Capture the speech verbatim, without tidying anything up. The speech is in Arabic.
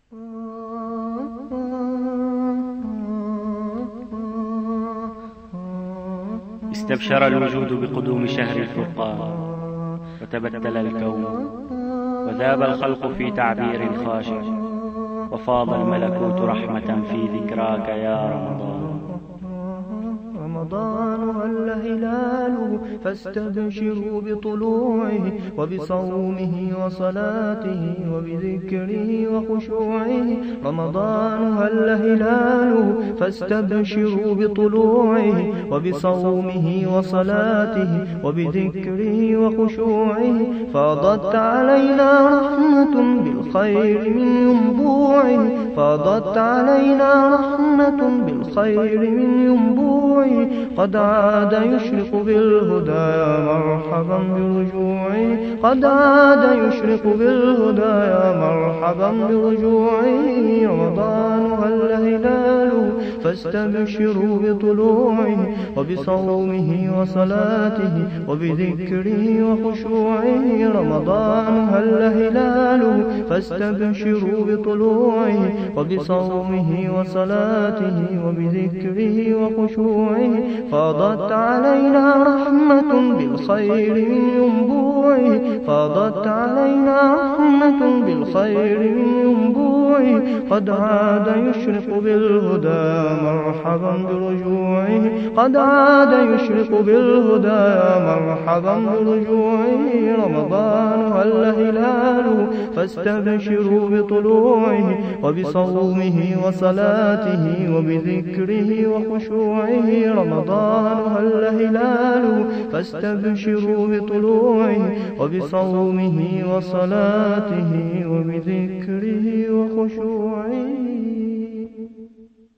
استبشر الوجود بقدوم شهر الفرقان، وتبتل الكون، وذاب الخلق في تعبير خاشع، وفاض الملكوت رحمة في ذكراك يا رمضان. رمضان هل هلاله فاستبشروا بطلوعه، وبصومه وصلاته وبذكره وخشوعه. رمضان هل هلاله فاستبشروا بطلوعه، وبصومه وصلاته وبذكره وخشوعه. فاضت علينا رحمة بالخير من ينبوعه، فاضت علينا رحمة بالخير من ينبوعه. قد عاد يشرق بالهدى يا مرحبا برجوعه، قد عاد يشرق بالهدى يا مرحبا برجوعه. رمضان هل هلاله فاستبشروا بطلوعه، وبصومه وصلاته وبذكره وخشوعه. رمضان هل هلاله فاستبشروا بطلوعه، وبصومه وصلاته وبذكره وخشوعه. فاضت علينا رحمة بالخير من ينبوعه، فاضت علينا رحمة بالخير من ينبوعه. قد عاد يشرق بالهدى مرحبا برجوعه، قد عاد يشرق بالهدى مرحبا برجوعه. رمضان هل هلاله فاستبشروا بطلوعه، وبصومه وصلاته وبذكره وخشوعه. رمضان هل هلاله فاستبشروا بطلوعه، وبصومه وصلاته وبذكره وخشوعه.